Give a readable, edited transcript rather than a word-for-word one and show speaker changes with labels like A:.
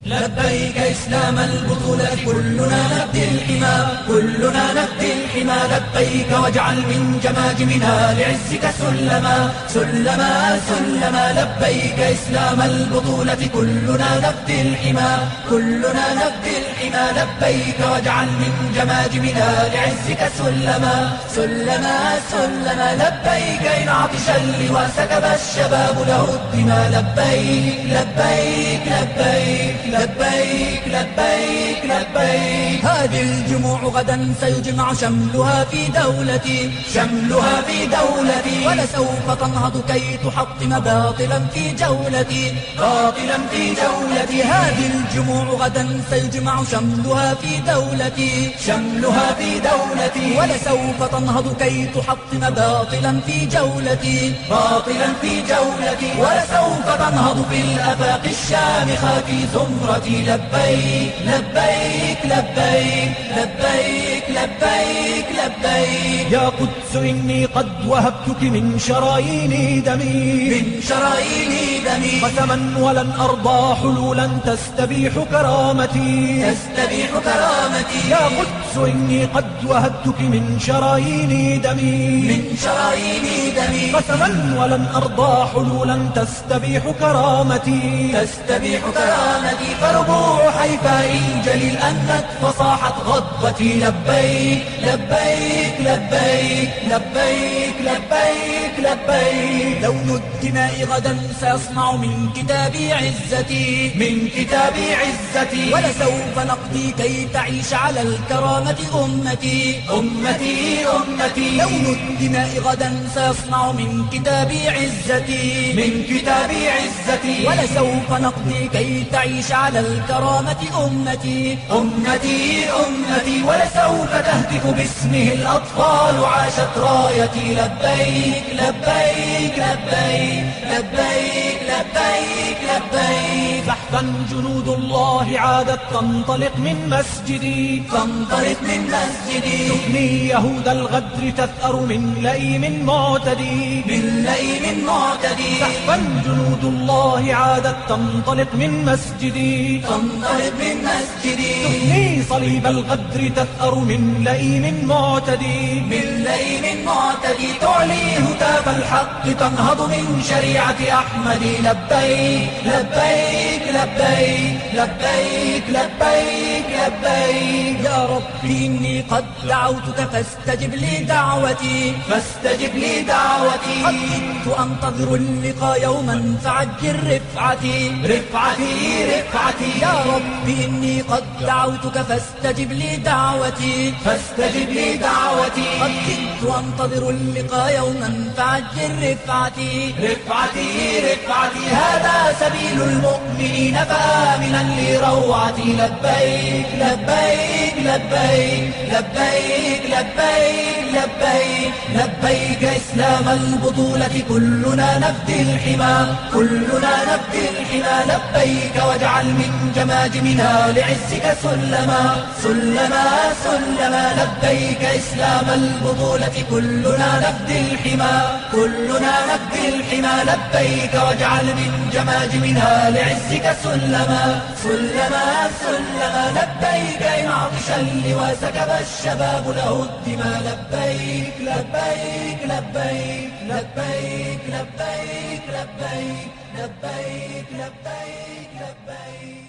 A: لبيك إسلام البطولة كلنا نبدي الحمى، كلنا نبدي الحمى. لبيك واجعل من جماجمنا لعزك سلما، سلما سلما. لبيك إسلام البطولة كلنا نبدي الحمى، كلنا نبدي الحمى. لبيك واجعل من جماجمنا لعزك سلما، سلما سلما. لبيك إن عطش اللواء سكب الشباب له الدماء. لبيك لبيك لبيك لبيك لبيك لبيك. هذه الجموع غدا سيجمع شملها في دولتي، شملها في دولتي. ولسوف تنهض كي تحطم باطلا في جولتي، باطلا في جولتي. هذه الجموع غدا سيجمع شملها في دولتي، شملها في دولتي. ولسوف تنهض كي تحطم باطلا في جولتي، باطلا في جولتي. ولسوف تنهض في الآفاق الشامخة في زمرتي. لبيك لبيك لبيك لبيك لبيك لبيك.
B: يا قدس إني قد وهبتك من شرايين دمي،
A: من شرايين دمي.
B: قسما ولن أرضى حلولا تستبيح كرامتي،
A: تستبيح كرامتي.
B: يا قدس إني قد وهبتك من شرايين دمي،
A: من شرايين دمي.
B: قسما ولن أرضى حلولا تستبيح كرامتي،
A: تستبيح كرامتي. فربوع حيفاء الجليل أنت فصاحت غضبتي. لبيك لبيك لبيك لبيك لبيك لبيك. لون الدماء غدا سيصنع من كتابي عزتي، من كتابي عزتي. ولسوف نقضي كي تعيش على الكرامة أمتي، أمتي أمتي. لون الدماء غدا سيصنع من كتابي عزتي، من كتابي عزتي. ولسوف نقضي كي تعيش على الكرامة أمتي، أمتي أمتي. ولسوف تهتف باسمه الأطفال عاشت رايتي. لبيك لبيك لبيك لبيك لبيك لبيك.
B: زحفا جنود الله عادت تنطلق من مسجدي،
A: تنطلق من مسجدي.
B: تبني يهود الغدر تثأر من لئيم معتدي،
A: من لئيم معتدي.
B: زحفا جنود الله عادت تنطلق من مسجدي،
A: تنطلق من مسجدي.
B: تبني صليب الغدر تثأر من لئيم معتدي،
A: من لئيم معتدي. تعلي هتاف الحق تنهض من شريعة أحمد. لبيك لبيك لبيك لبيك لبيك لبيك. يا ربي إني قد دعوتك فاستجب لي دعوتي، فاستجب لي دعوتي. قد كنت أنتظر اللقاء يوما فعجل رفعتي، رفعتي رفعتي. يا ربي إني قد دعوتك فاستجب لي دعوتي، فاستجب لي دعوتي. قد كنت أنتظر اللقاء يوما فعجل رفعتي، رفعتي رفعتي. هذا سبيل المؤمنين فآمنا لروعتي. لبيك لبيك لبيك لبيك لبيك لبيك. لبيك إسلام البطولة كلنا نبدي الحمى، كلنا نبدي الحمى. لبيك واجعل من جماجمنا لعزك سلما، سلما سلما. لبيك إسلام البطولة كلنا نبدي الحمى، كلنا نبدي الحمى. لبيك واجعل من جماجمنا لعزك سلما، سلما سلما. لبيك إن عطش اللواء سكب الشباب له الدماء. لبيك لبيك لبيك لبيك لبيك لبيك لبيك لبيك لبيك.